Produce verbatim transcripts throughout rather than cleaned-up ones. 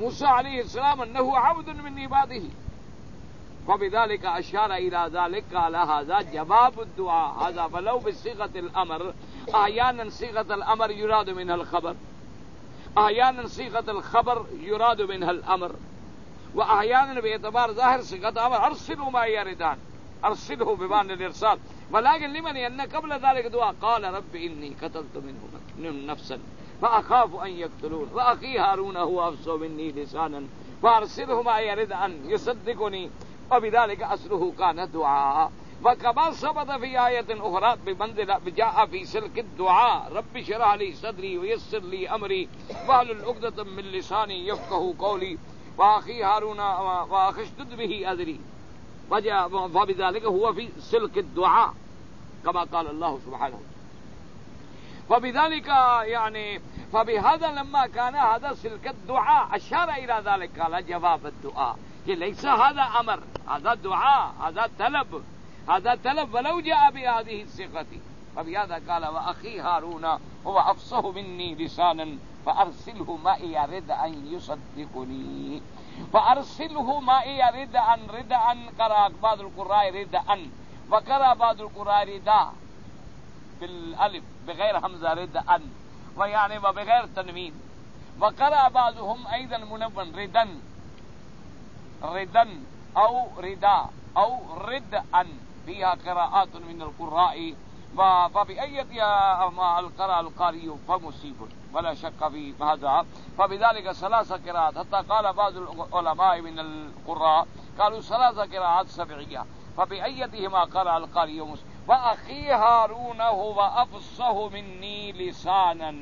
موسیٰ علیہ السلام انه عبد من عباده فبذلك اشار الى ذلك قال هذا جواب الدعاء هذا ولو بصيغه الامر احيانا صيغه الامر يراد منها الخبر احيانا صيغه الخبر يراد منها الامر واحيانا باعتبار ظاهر صيغه امر ارسلوا ما يردان ارسله بمعنى الارسال ولكن لمن ان قبل ذلك دعاء قال رب اني قتلت منهم نفسا فاخاف ان يقتلون واخي هارون هو افصح مني لسانا فارسله ما يرد ان يصدقني وبذلك اصله كان دعاء وكما ثبت في آية أخرى بمنزل جاء في سلك الدعاء رب اشرح لي صدري ويسر لي أمري واحلل عقدة من لساني يفقهوا قولي وأخي هارون وأخي اشدد به أذري وجاء فبذلك هو في سلك الدعاء كما قال الله سبحانه وبذلك يعني فبهذا لما كان هذا سلك الدعاء أشار إلى ذلك قال جواب الدعاء کہ ليس هذا امر هذا دعاء هذا طلب هذا طلب ولو جاء بهذه الصيغه فبهذا قال واخي هارون هو افصح مني لسانا فارسله معي يرد ان يصدقني فارسله معي يرد ان رد ان قرأ بعض القراء رد ان وقرأ بعض القراء ردا بالالف بغير همزه رد ان ويعني وبغير تنوين وقرأ بعضهم ايضا منون ردا ردن او ردا او رد ان فيها قراءات من القراء فبأية ما القرأ القارئ فمصيب ولا شك في هذا فبذلك ثلاث قراءات حتى قال بعض العلماء من القراء قالوا ثلاث قراءات سبعية فبأيتهما قرأ القارئ مصيب وأخي هارون هو أفصح مني لسانا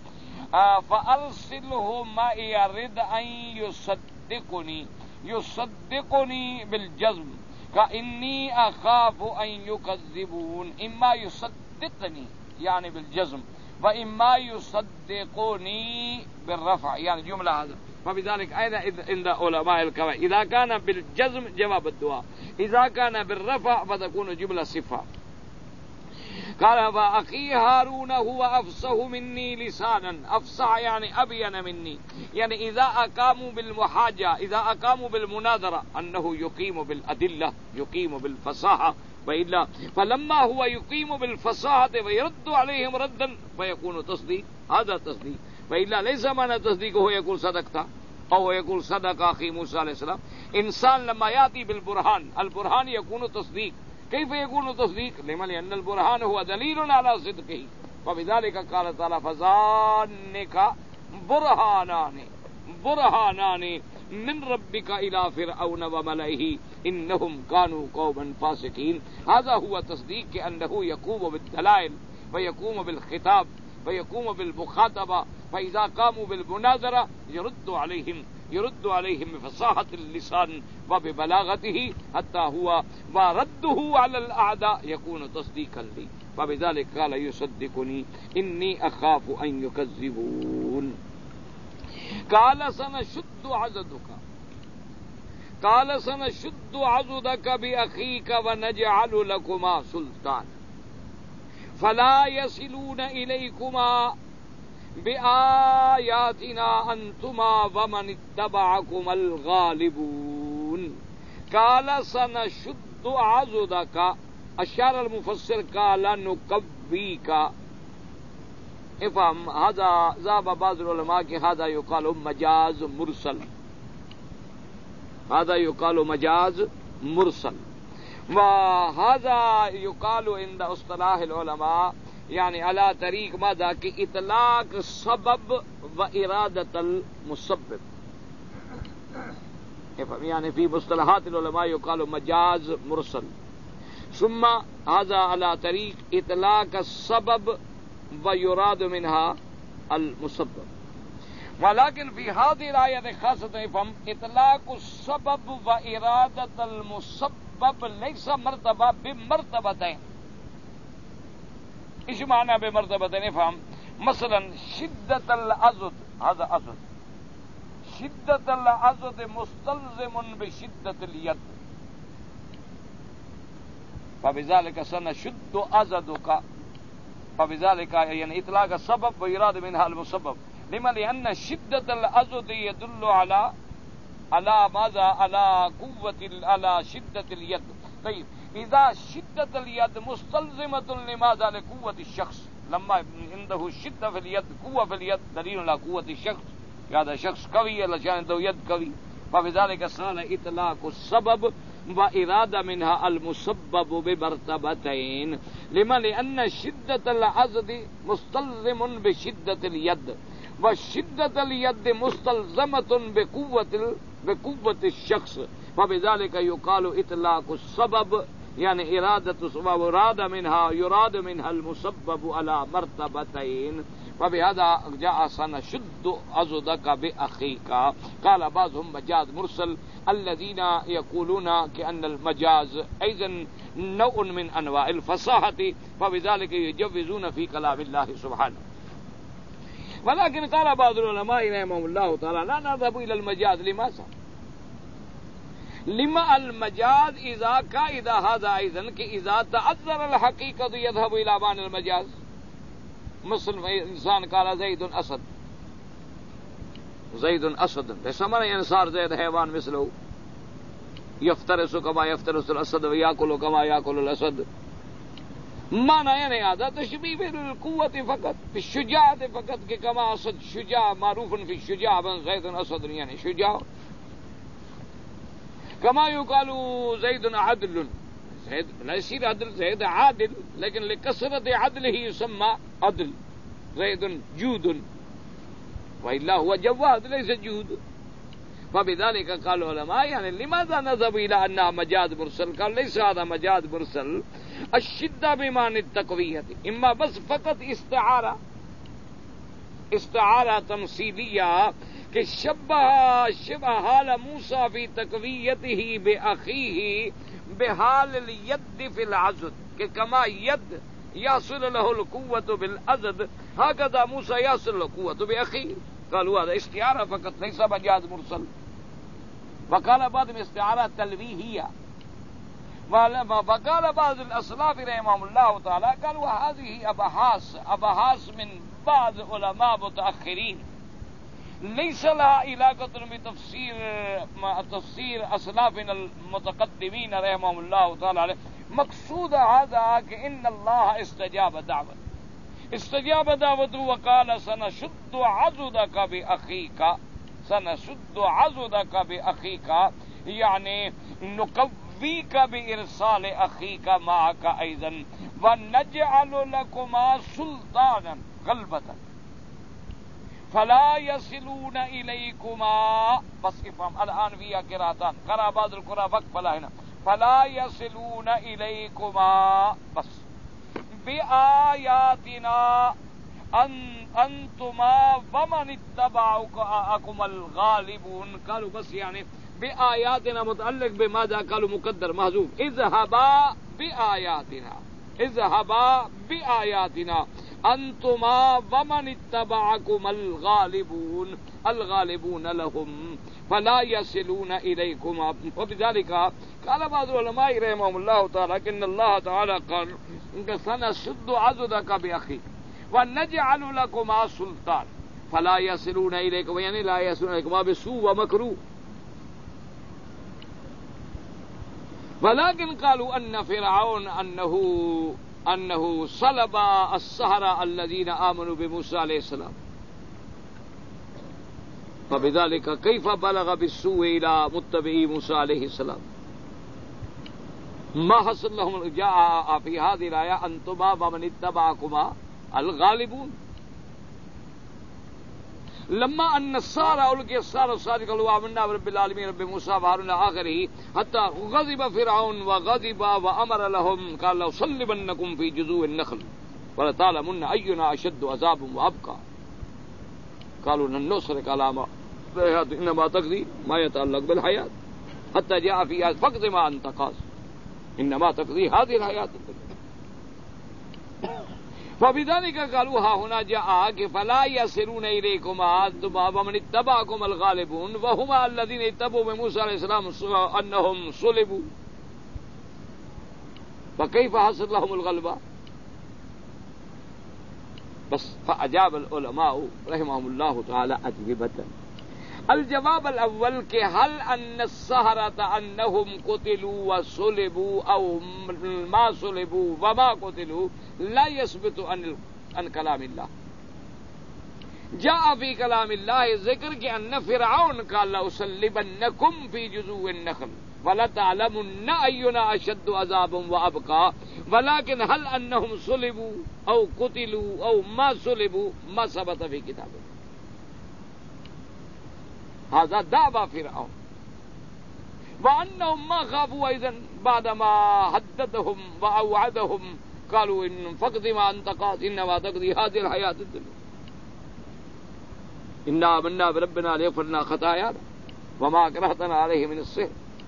فأرسله معي يرد أن يصدقني يصدقني بالجزم كإني أخاف أن يكذبون إما يصدقني يعني بالجزم وإما يصدقوني بالرفع يعني جملة هذا فبذلك أيضا عند علماء الكلام إذا كان بالجزم جواب الدعاء إذا كان بالرفع فتكون جملة صفة قال فأخي هارون هو أفصح مني لسانا أفصح يعني أبين مني يعني إذا أقاموا بالمحاجة إذا أقاموا بالمناظرة أنه يقيم بالأدلة يقيم بالفصاحة وإلا فلما هو يقيم بالفصاحة ويرد عليهم ردا فيكون تصديق هذا تصديق وإلا ليس معنى تصديق هو يقول صدقت أو يقول صدق أخي موسى عليه السلام إنسان لما يأتي بالبرهان البرهان يكون تصديق كيف يكون تصديق لما لأن البرهان هو دليل على صدقه وبذلك قال تعالى فظانك برهانان برهانان من ربك إلى فرعون وملئه إنهم كانوا قوما فاسقين هذا هو تصديق أنه يقوم بالدلائل ويقوم بالخطاب ويقوم بالمخاطبة فإذا قاموا بالمناظرة يرد عليهم يرد عليهم بفصاحة اللسان وببلاغته حتى هو ما رده على الأعداء يكون تصديقا لي فبذلك قال يصدقني إني أخاف أن يكذبون قال سنشد عضدك قال سنشد عضدك بأخيك ونجعل لكما سلطان فلا يصلون إليكما بآياتنا أنتما ومن اتبعكما الغالبون قال سنشد عضدك أشار المفسر قال نقويك افهم هذا ذهب بعض العلماء کہ هذا يقال مجاز مرسل هذا يقال مجاز مرسل وهذا يقال عند اصطلاح العلماء يعني على طريق ماذا کہ اطلاق سبب وإرادة المسبب يعني في مصطلحات العلماء يقال مجاز مرسل ثم هذا على طريق اطلاق السبب ويراد منها المسبب ولكن في هذه الآية خاصة فهم إطلاق السبب وإرادة المسبب ليس مرتبة بمرتبتين ايش معنى بمرتبتين فهم مثلا شدة العضد هذا عضد شدة العضد مستلزم بشدة اليد فبذلك سنشد عضدك فبذلك يعني إطلاق السبب وإرادة منها المسبب لما لأن شدت العضد يدل على على ماذا؟ على قوة على شدة اليد. طيب إذا شدة اليد مستلزمة لماذا؟ لقوة الشخص. لما عنده شدة في اليد، قوة في اليد، دليل على قوة الشخص. هذا شخص قوي علشان عنده يد قوي. فبذلك صار إطلاق السبب وإرادة منها المسبب بمرتبتين. لما لأن شدة العضد مستلزم بشدة اليد، وشدة اليد مستلزمة بقوة بقوة الشخص. فبذلك يقال إطلاق السبب يعني إرادة السبب، وراد منها يراد منها المسبب على مرتبتين. فبهذا جاء سنشد عضدك بأخيك. قال بعضهم مجاز مرسل، الذين يقولون كأن المجاز أيضا نوع من أنواع الفصاحة، فبذلك يجوزون في كلام الله سبحانه. ولكن قال بعض العلماء رحمهم الله تعالى لا نذهب إلى المجاز. لماذا؟ لما المجاز إذا كإذا هذا أيضا كإذا تعذر الحقيقة يذهب إلى معنى المجاز. مثل إنسان قال زيد أسد، زيد أسد بسمع يعني صار زيد حيوان مثله، يفترس كما يفترس الأسد ويأكل كما يأكل الأسد. معنى يعني هذا تشبيه بالقوة فقط، بالشجاعة فقط، كما أسد شجاع معروف في الشجاع بن زيد أسد يعني شجاع. كما يقال زيد عدل، زيد لا يصير عدل، زيد عادل، لكن لكثرة عدله يسمى عدل. زيد جود، وإلا هو جواد ليس جود. فبذلك قال العلماء يعني لماذا نذهب إلى أنها مجاز مرسل؟ قال ليس هذا مجاز مرسل. الشدة بمعنى التقوية إما بس فقط استعارة، استعارة تمثيلية کہ شبہ شبہ حال موسیٰ فی تقویته بأخیه بحال الید فی العضد، کہ کما ید یحصل له القوة بالعضد هكذا موسیٰ یحصل له القوة بأخیه. قالوا هذا استعارة فقط ليس مجاز مرسل. وقال بعض استعارة تلویحیہ، وقال بعض الأسلاف رحمهم الله تعالى قالوا هذه أبحاث أبحاث من بعض علماء متأخرين ليس لها علاقة بتفسير تفسير أسلافنا المتقدمين رحمهم الله تعالى. مقصود هذا كأن الله استجاب دعوة استجاب دعوته وقال سنشد عضدك بأخيك، سنشد عضدك بأخيك يعني نقويك بإرسال أخيك معك أيضا ونجعل لكما سلطانا غلبة فلا يصلون إليكما. بس افهم الآن فيها قراءتان، قرأ بعض القراء وقت فلا هنا فلا يصلون إليكما بس بآياتنا أن أنتما ومن اتبعكم الغالبون. قالوا بس يعني بآياتنا متعلق بماذا؟ قالوا مقدر محذوف اذهبا بآياتنا، اذهبا بآياتنا أنتما ومن اتبعكم الغالبون، الغالبون لهم فلا يصلون إليكما. وبذلك قال بعض العلماء رحمهم الله تعالى إن الله تعالى قال سنشد عضدك بأخيك ونجعل لكما سلطان فلا يصلون إليكما، يعني لا يصلون إليكما بسوء ومكروه. ولكن قالوا أن فرعون أنه أنه صلب السحرة الذين آمنوا بموسى عليه السلام، فبذلك كيف بلغ بالسوء إلى متبعي موسى عليه السلام؟ ما حصل لهم؟ جاء في هذه الآية أنتما ومن اتبعكما الغالبون. لما أن السحرة ألقي السحرة الصادق قالوا آمنا برب العالمين رب موسى وهارون آخره حتى غضب فرعون وغضب وأمر لهم قال لو صلبنكم في جذوع النخل ولتعلمن أينا أشد عذابا وأبقى. قالوا لن نصرك على ما إنما تقضي ما يتعلق بالحياة حتى جاء في آية فاقض ما أنت قاض إنما تقضي هذه الحياة الدنيا. فبذلك قالوا ها هنا جاء فلا يصلون إليكما أنتما ومن اتبعكم الغالبون وهما الذين اتبعوا بموسى عليه السلام أنهم صلبوا، فكيف حصل لهم الغلبة؟ بس فأجاب العلماء رحمهم الله تعالى أجوبة. الجواب الاول کہ هل ان السحرة انهم قتلوا وصلبوا او ما صلبوا وما قتلوا لا يثبت عن عن كلام الله. جاء في كلام الله ذکر کہ ان فرعون قال لأصلبنكم في جذوع النخل وَلَتَعْلَمُنَّ أَيُّنَا أَشَدُّ عَذَابًا وَأَبْقَىٰ وَلَكِنْ هَلْ أَنَّهُمْ صُلِبُوا أَوْ قُتِلُوا أَوْ مَا صُلِبُوا مَا ثبت فِي كِتَابٍ. هذا دعوى فرعون وأنهم ما خافوا أيضا بعدما هددهم وأوعدهم قالوا إن فقد ما أنت قاض إنما تقضي هذه الحياة الدنيا إنا آمنا بربنا ليغفر لنا خطايانا وما أكرهتنا عليه من السحر.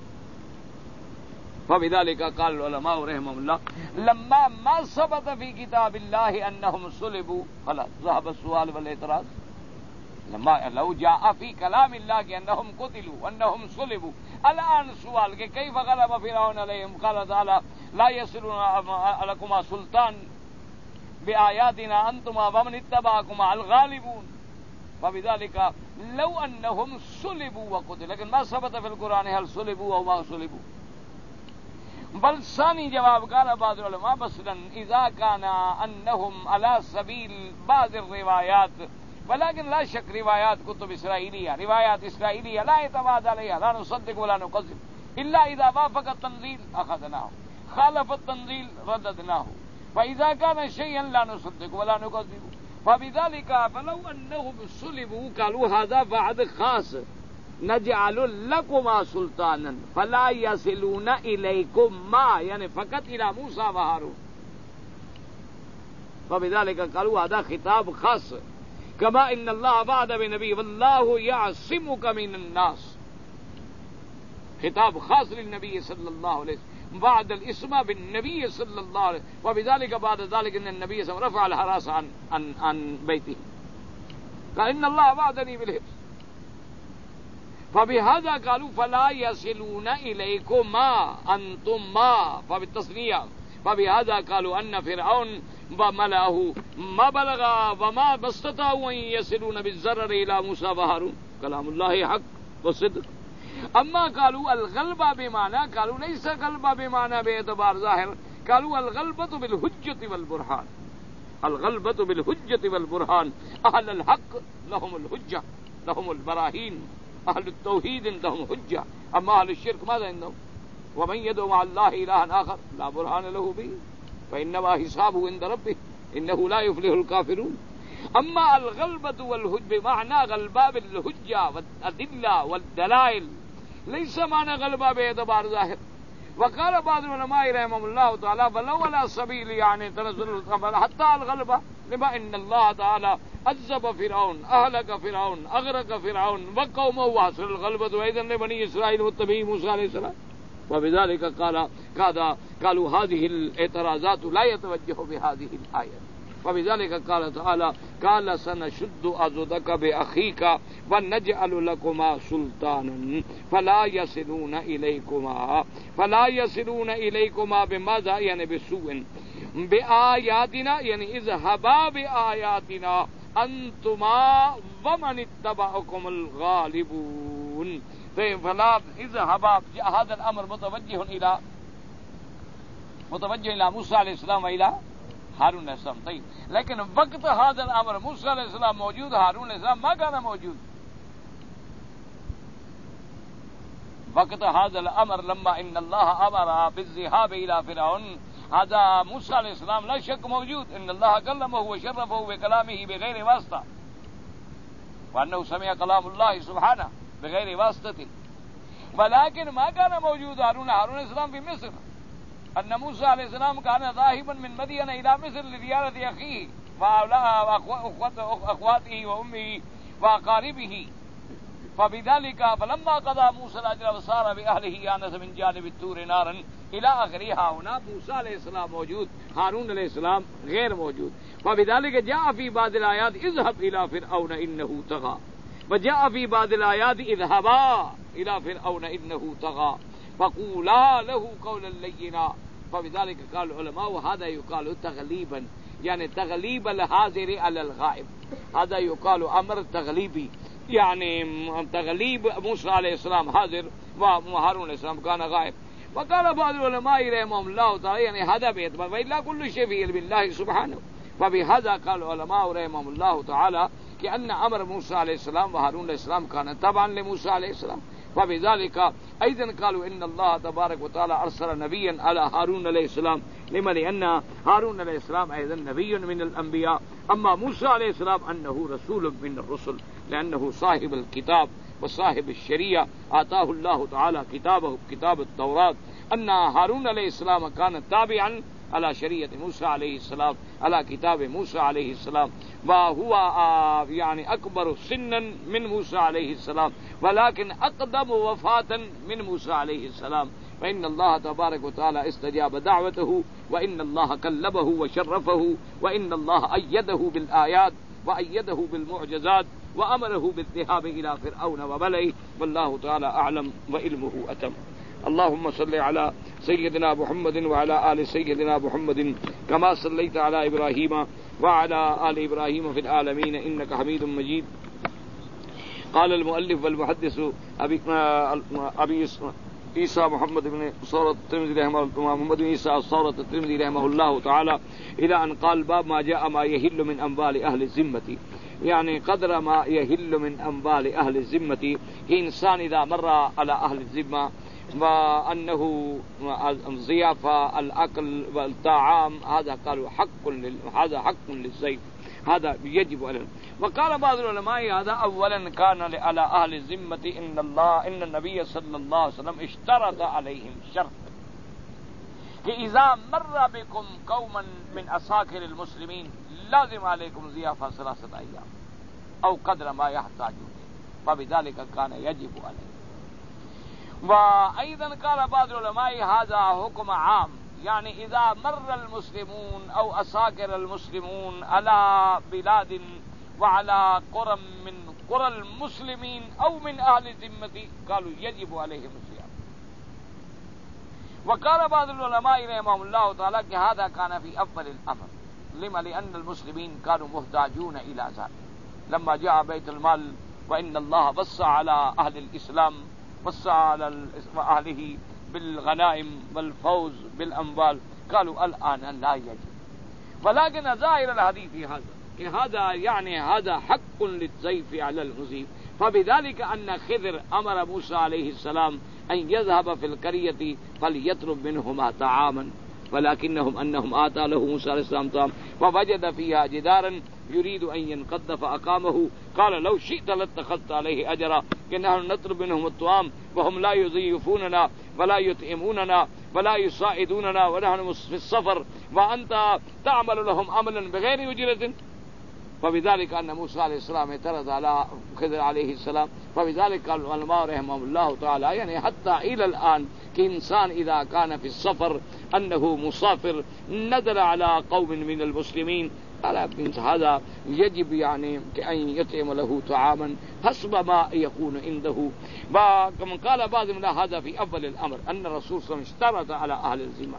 فبذلك قال العلماء رحمهم الله لما ما ثبت في كتاب الله أنهم صلبوا خلاص ذهب السؤال والاعتراض. لما لو جاء في كلام الله أنهم قتلوا وأنهم صلبوا الآن سؤال کہ كيف غلب فرعون عليهم قال تعالى لا يصلون لكما سلطان بآياتنا أنتما ومن اتبعكما الغالبون. فبذلك لو أنهم صلبوا وقتلوا لیکن ما ثبت في القرآن هل صلبوا أو ما صلبوا. بل ثاني جواب قال بعض العلماء مثلا إذا كان أنهم على سبيل بعض الروايات ولكن لا شك روایات کتب اسرائیلیہ روایات اسرائیلیہ لا اعتماد علیہا لا نصدق ولا نكذب الا اذا وافق التنزيل اخذناه خالف التنزيل رددناه فاذا كان شيئا لا نصدق ولا نكذب. فبذلك فلو انهم صلبوا قالوا هذا وعد خاص نجعل لكما سلطانا فلا يصلون اليكم ما يعني فقط الى موسى وهارون. فبذلك قالوا هذا خطاب خاص كما ان الله بعد بنبي والله يعصمك من الناس. خطاب خاص للنبي صلى الله عليه وسلم بعد الاسم بالنبي صلى الله عليه وسلم. وبذلك بعد ذلك ان النبي صلى الله عليه وسلم رفع الحراسة عن عن عن بيته قال ان الله بعدني بالحفظ. فبهذا قالوا فلا يصلون اليكما انتما فبالتصنيع. فبهذا قالوا ان فرعون وملأه ما بلغ وما استطاعوا ان يصلون بالضرر الى موسى وهارون. كلام الله حق وصدق. اما قالوا الغلبة بمعنى قالوا ليس غلبة بمعنى باعتبار ظاهر قالوا الغلبة بالحجة والبرهان. الغلبة بالحجة والبرهان. اهل الحق لهم الحجة لهم البراهين. اهل التوحيد لهم حجة. اما اهل الشرك ماذا عندهم؟ ومن يدعو مع الله إلها آخر لا برهان له به فإنما حسابه عند ربه إنه لا يفلح الكافرون. أما الغلبة والحجة بمعنى غلبة بالحجة والأدلة والدلائل ليس معنى غلبة باعتبار ظاهر. وقال بعض العلماء رحمهم الله تعالى ولو على سبيل يعني تنزل القمر حتى الغلبة لما إن الله تعالى عذب فرعون أهلك فرعون أغرق فرعون وقومه وحصل الغلبة وإذا لبني إسرائيل متبعي موسى عليه السلام. وبذلك قال قال قالوا هذه الاعتراضات لا يتوجه بهذه الآية. وبذلك قال تعالى قال سنشد عضدك بأخيك ونجعل لكما سلطانا فلا يصلون إليكما فلا يصلون إليكما بماذا يعني بسوء بآياتنا يعني اذهبا بآياتنا أنتما ومن اتبعكم الغالبون. فلا اذهبا هذا الأمر متوجه إلى متوجه إلى موسى عليه السلام وإلى هارون عليه السلام. طيب لیکن وقت هذا الأمر موسى عليه السلام موجود هارون عليه السلام ما كان موجود. وقت هذا الأمر لما إن الله أمر بالذهاب إلى فرعون هذا موسى عليه السلام لا شك موجود. إن الله كلمه وشرفه بكلامه بغير واسطة وأنه سمع كلام الله سبحانه بغير واسطة. ولكن ما كان موجود هارون هارون السلام في مصر. أن موسى عليه السلام كان ذاهبا من مدين إلى مصر لزيارة أخيه وأخواته وأمه وأقاربه. فبذلك فلما قضى موسى الأجر وصار بأهله آنس من جانب الطور نارا إلى آخرها. هنا موسى عليه السلام موجود هارون عليه السلام غير موجود. فبذلك جاء في بعض الآيات اذهب إلى فرعون إنه طغى وجاء في بعض الآيات اذهبا إلى فرعون إنه طغى فقولا له قولا لينا. فبذلك قال العلماء وهذا يقال تغليبا يعني تغليب الحاضر على الغائب. هذا يقال أمر تغليبي، يعني تغليب موسى عليه السلام حاضر وهارون عليه السلام كان غائب. وقال بعض العلماء رحمهم الله تعالى يعني هذا باعتبار وإلا كل شيء في علم الله سبحانه. فبهذا قال العلماء رحمهم الله تعالى كأن أمر موسى عليه السلام وهارون عليه السلام كان تبعا لموسى عليه السلام. وبذلك أيضا قالوا إن الله تبارك وتعالى أرسل نبيا على هارون عليه السلام، لما لأن هارون عليه السلام أيضا نبي من الأنبياء، أما موسى عليه السلام أنه رسول من الرسل لأنه صاحب الكتاب وصاحب الشريعة، آتاه الله تعالى كتابه كتاب التوراة. أن هارون عليه السلام كان تابعا على شريعة موسى عليه السلام، على كتاب موسى عليه السلام، وهو يعني أكبر سنا من موسى عليه السلام ولكن أقدم وفاة من موسى عليه السلام. فإن الله تبارك وتعالى استجاب دعوته، وإن الله كلمه وشرفه، وإن الله أيده بالآيات وأيده بالمعجزات وأمره بالذهاب إلى فرعون وملئه، والله تعالى أعلم وعلمه أتم. اللهم صل على سيدنا محمد وعلى آل سيدنا محمد كما صليت على إبراهيم وعلى آل إبراهيم في العالمين إنك حميد مجيد. قال المؤلف والمحدث أبي, أبي عيسى محمد بن صورة الترمذي رحمه الله محمد بن عيسى صورة الترمذي رحمه الله تعالى إلى أن قال باب ما جاء ما يهل من أموال أهل الذمة، يعني قدر ما يهل من أموال أهل الذمة. إنسان إذا مر على أهل الذمة وأنه الضيافة الأكل والطعام هذا قالوا حق لل... هذا حق للضيف، هذا يجب عليه. وقال بعض العلماء هذا أولا كان على أهل الذمة إن الله إن النبي صلى الله عليه وسلم اشترط عليهم شرط إذا مر بكم قوما من أساكر المسلمين لازم عليكم ضيافة ثلاثة أيام أو قدر ما يحتاجون، وبذلك كان يجب عليه. وأيضا قال بعض العلماء هذا حكم عام، يعني إذا مر المسلمون أو أساكر المسلمون على بلاد وعلى قرى من قرى المسلمين أو من أهل الذمة قالوا يجب عليهم الصيام. وقال بعض العلماء رحمهم الله تعالى هذا كان في أفضل الأمر، لما لأن المسلمين كانوا محتاجون إلى ذلك لما جاء بيت المال، وإن الله وسع على أهل الإسلام وسع على أهله بالغنائم والفوز بالأموال، قالوا الآن لا يجب. ولكن ظاهر الحديث هذا هذا يعني هذا حق للضيف على المضيف. فبذلك أن خضر أمر موسى عليه السلام أن يذهب في القرية فليطلب منهما طعاما، ولكنهم أنهم آتى له موسى عليه السلام طعام فوجد فيها جدارا يريد أن ينقض فأقامه، قال لو شئت لاتخذت عليه أجرا، إنهم نطلب منهم الطعام وهم لا يضيفوننا ولا يطعموننا ولا يساعدوننا ونحن في السفر وأنت تعمل لهم عملا بغير أجرة. فبذلك أن موسى عليه السلام اعترض على خضر عليه السلام. فبذلك قال العلماء رحمهم الله تعالى يعني حتى إلى الآن كإنسان إذا كان في السفر أنه مسافر نزل على قوم من المسلمين على بنت هذا يجب يعني أن يطعم له طعاما حسب ما يكون عنده. وكما قال بعض من هذا في أول الأمر أن الرسول صلى الله عليه وسلم اشترط على أهل الذمة.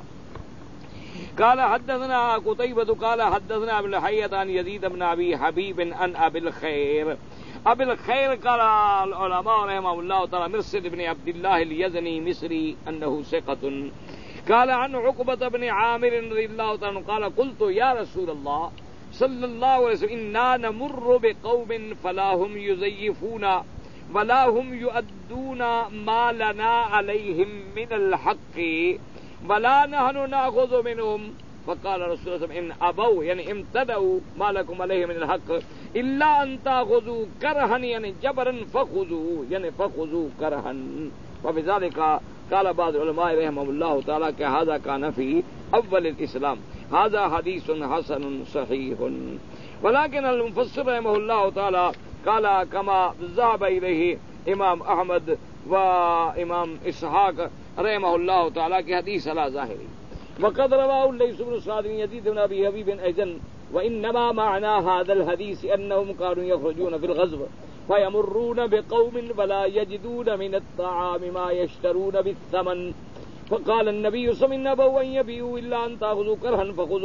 قال حدثنا قتيبة قال حدثنا ابن حية عن يزيد بن أبي حبيب عن أبي الخير. أبي الخير قال العلماء رحمه الله تعالى مرسل بن عبد الله اليزني مصري أنه ثقة. قال عن عقبة بن عامر رضي الله تعالى قال قلت يا رسول الله صلى الله عليه وسلم إنا نمر بقوم فلا هم يزيفون ولا هم يؤدون ما لنا عليهم من الحق ولا نحن نأخذ منهم. فقال رسول الله صلى الله عليه وسلم إن أبوا يعني امتدوا ما لكم عليه من الحق إلا أن تأخذوا كرها يعني جبرا فخذوا يعني فخذوا كرها. وبذلك قال بعض العلماء رحمه الله تعالى هذا كان في أول الإسلام. هذا حديث حسن صحيح. ولكن المفسر رحمه الله تعالى قال كما ذهب إليه إمام أحمد وإمام إسحاق رحمه الله تعالى کہ حدیث على ظاہری. وقد رواه الليث بن سعد بن يزيد بن أبي حبيب أيضا وإنما معنى هذا الحديث أنهم كانوا يخرجون في الغزو فيمرون بقوم ولا يجدون من الطعام ما يشترون بالثمن فقال النبي صلى الله عليه وسلم أن يبيعوا إلا أن تأخذوا كرها فخذوا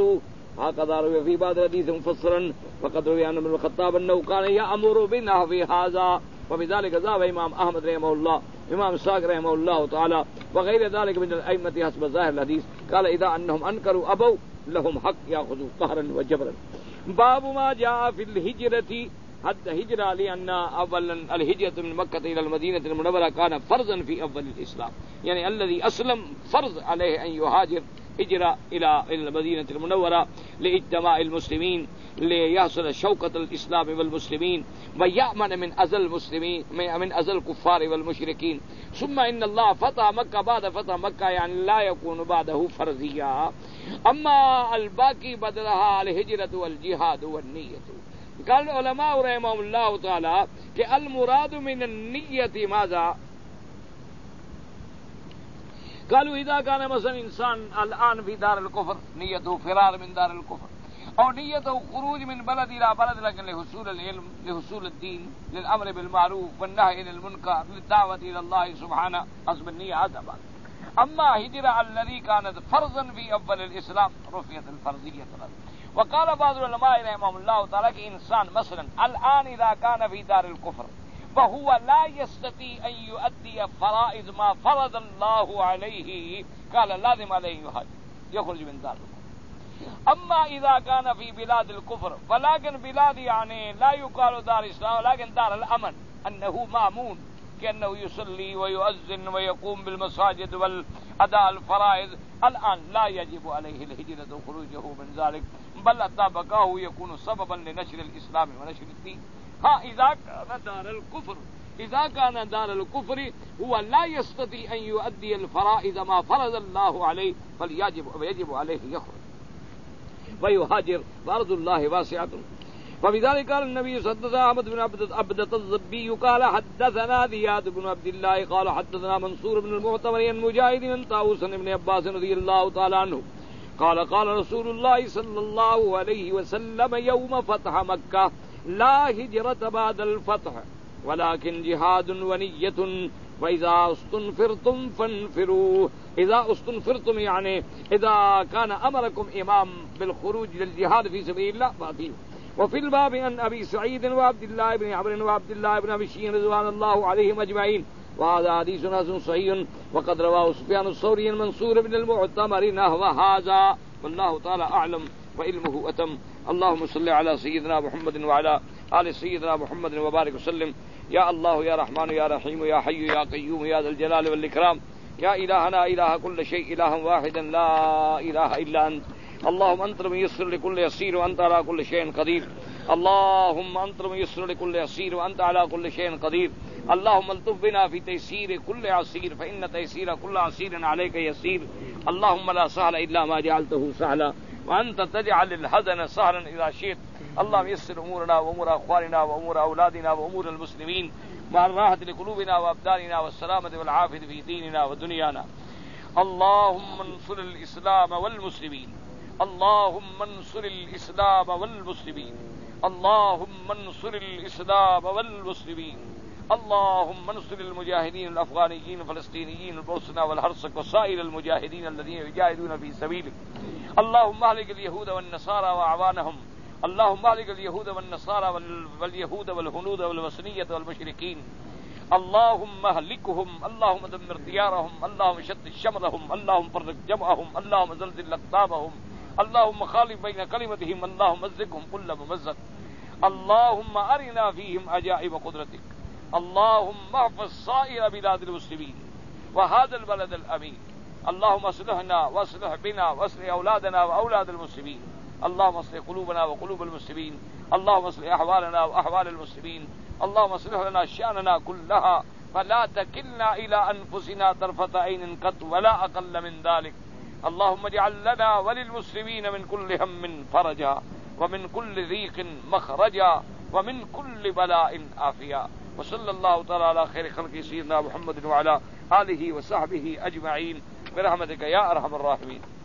هكذا روي في بعض الحديث مفسرا وقد روي عن ابن الخطاب أنه كان يأمر بنحو هذا وبذلك ذهب إمام أحمد رحمه الله إمام الساق رحمه الله تعالى وغير ذلك من الأئمة حسب ظاهر الحديث. قال إذا أنهم أنكروا أبوا لهم حق يأخذوا قهرا وجبرا. باب ما جاء في الهجرة حد هجرة لأن أولا الهجرة من مكة إلى المدينة المنورة كان فرضا في أول الإسلام، يعني الذي أسلم فرض عليه أن يهاجر هجرة إلى المدينة المنورة لاجتماع المسلمين ليحصل شوكة الإسلام والمسلمين ويأمن من أذى المسلمين من أذى الكفار والمشركين. ثم إن الله فتح مكة بعد فتح مكة يعني لا يكون بعده فرضيا. أما الباقي بدلها الهجرة والجهاد والنية. قال العلماء رحمهم الله تعالى کہ المراد من النية ماذا؟ قالوا إذا كان مثلا إنسان الآن في دار الكفر نيته فرار من دار الكفر أو نيته خروج من بلد إلى بلد لكن لحصول العلم لحصول الدين للأمر بالمعروف والنهي عن المنكر للدعوة إلى الله سبحانه حسب النية هذا بعد. أما هجرة الذي كانت فرضا في أول الإسلام رفعت الفرضية. وقال بعض العلماء رحمهم الله تعالى کہ انسان مثلا الآن إذا كان في دار الكفر فهو لا يستطيع أن يؤدي فرائض ما فرض الله عليه قال لازم عليه يهاجر يخرج من دار الكفر. أما إذا كان في بلاد الكفر ولكن بلاد يعني لا يقال دار الإسلام ولكن دار الأمن أنه مأمون كأنه يصلي ويؤذن ويقوم بالمساجد والأداء الفرائض الآن لا يجب عليه الهجرة وخروجه من ذلك بل أطابقه يكون سببا لنشر الإسلام ونشر الدين. ها إذا كان دار الكفر إذا كان دار الكفر هو لا يستطيع أن يؤدي الفرائض ما فرض الله عليه فليجب ويجب عليه يخرج ويهاجر وأرض الله واسعة. وبذلك قال النبي صلى الله عليه وسلم أحمد بن عبدة الضبي قال حدثنا زياد بن عبد الله قال حدثنا منصور بن المعتمر عن مجاهد عن طاووس بن عباس رضي الله تعالى عنه قال قال رسول الله صلى الله عليه وسلم يوم فتح مكة لا هجرة بعد الفتح ولكن جهاد ونية وإذا استنفرتم فانفروا. إذا استنفرتم يعني إذا كان أمركم إمام بالخروج للجهاد في سبيل الله فأتيوا. وفي الباب عن أبي سعيد وعبد الله بن عمرو وعبد الله بن أبي شين رضوان الله عليهم أجمعين وهذا حديث حسن صحيح وقد رواه سفيان الثوري المنصور بن المعتمر نحو هذا والله تعالى أعلم وعلمه أتم. اللهم صل على سيدنا محمد وعلى آل سيدنا محمد وبارك وسلم. يا الله يا رحمن يا رحيم يا حي يا قيوم يا ذا الجلال والإكرام يا إلهنا إله كل شيء إله واحدا لا إله إلا أنت. اللهم أنت الميسر لكل يسير وأنت على كل شيء قدير. اللهم أنت الميسر لكل يسير وأنت على كل شيء قدير. اللهم الطف بنا في تيسير كل عسير فإن تيسير كل عسير عليك يسير. اللهم لا سهل إلا ما جعلته سهلا وأنت تجعل الحزن سهلا إذا شئت. اللهم يسر أمورنا وأمور أخواننا وأمور أولادنا وأمور المسلمين مع الراحة لقلوبنا وأبداننا والسلامة والعافية في ديننا ودنيانا. اللهم انصر الإسلام والمسلمين. اللهم انصر الإسلام والمسلمين. اللهم انصر الإسلام والمسلمين. اللهم انصر المجاهدين الأفغانيين الفلسطينيين البوسنة والهرسك وسائر المجاهدين الذين يجاهدون في سبيلك. اللهم اهلك اليهود والنصارى وأعوانهم. اللهم اهلك اليهود والنصارى واليهود والهنود والوثنية والمشركين. اللهم اهلكهم. اللهم دمر ديارهم. اللهم شتت شملهم. اللهم فرق جمعهم. اللهم زلزل أقطابهم. اللهم خالف بين كلمتهم. اللهم مزقهم كل ممزق. اللهم أرنا فيهم عجائب قدرتك. اللهم احفظ سائر بلاد المسلمين وهذا البلد الأمين. اللهم اصلحنا واصلح بنا واصلح أولادنا وأولاد المسلمين. اللهم اصلح قلوبنا وقلوب المسلمين. اللهم اصلح أحوالنا وأحوال المسلمين. اللهم اصلح لنا شأننا كلها فلا تكلنا إلى أنفسنا طرفة عين قط ولا أقل من ذلك. اللهم اجعل لنا وللمسلمين من كل هم فرجا ومن كل ضيق مخرجا ومن كل بلاء عافيا. وصلى الله تعالى على خير خلق سيدنا محمد وعلى آله وصحبه أجمعين برحمتك يا أرحم الراحمين.